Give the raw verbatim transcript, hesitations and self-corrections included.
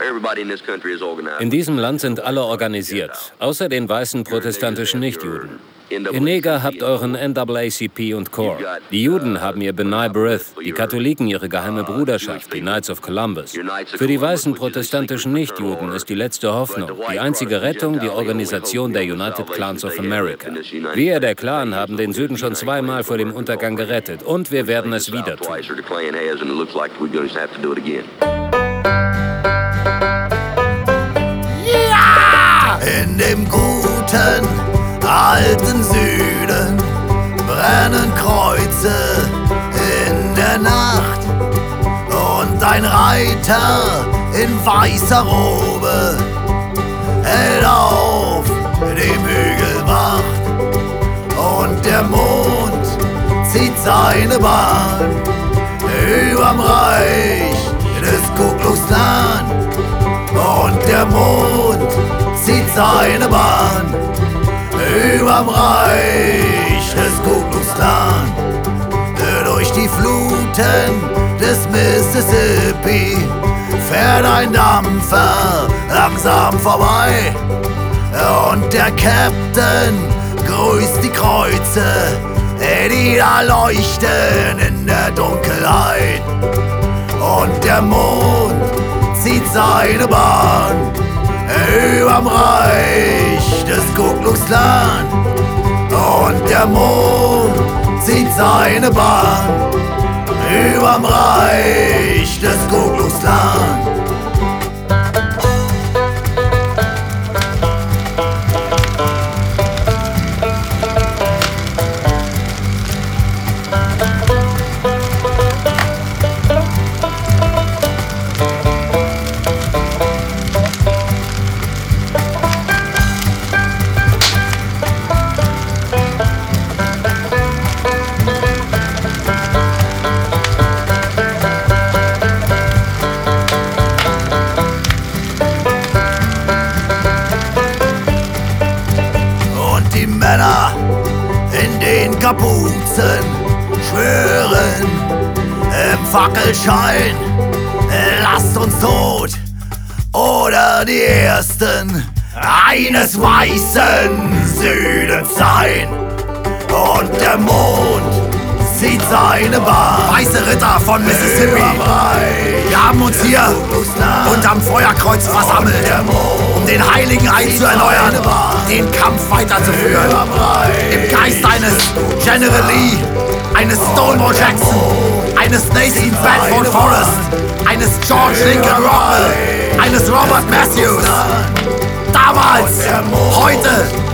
In diesem Land sind alle organisiert, außer den weißen protestantischen Nichtjuden. Ihr Neger habt euren N double A C P und C O R. Die Juden haben ihr B'nai B'rith, die Katholiken ihre geheime Bruderschaft, die Knights of Columbus. Für die weißen protestantischen Nichtjuden ist die letzte Hoffnung, die einzige Rettung, die Organisation der United Clans of America. Wir, der Clan, haben den Süden schon zweimal vor dem Untergang gerettet und wir werden es wieder tun. Ja! In dem guten alten Süden brennen Kreuze in der Nacht und ein Reiter in weißer Robe hält auf dem Hügel Wacht und der Mond zieht seine Bahn überm Reich des Ku Klux Klan und der Mond zieht seine Bahn überm Reich des Ku Klux Klan. Durch die Fluten des Mississippi fährt ein Dampfer langsam vorbei und der Captain grüßt die Kreuze, die da leuchten in der Dunkelheit. Und der Mond zieht seine Bahn überm Reich des Ku Klux Klan. Und der Mond zieht seine Bahn überm Reich des Ku Klux Klan. Die Männer in den Kapuzen schwören im Fackelschein, lasst uns tot oder die Ersten eines weißen Südens sein. Und der Mond zieht seine Bahn. Weiße Ritter von Mississippi, wir haben uns hier unterm Feuerkreuz versammelt, um den heiligen Eid zu erneuern, den Kampf weiterzuführen. Im Geist eines General Lee, eines Stonewall Jackson, eines Nathan Bedford Forrest, eines George Lincoln Rockwell, eines Robert Matthews. Damals, heute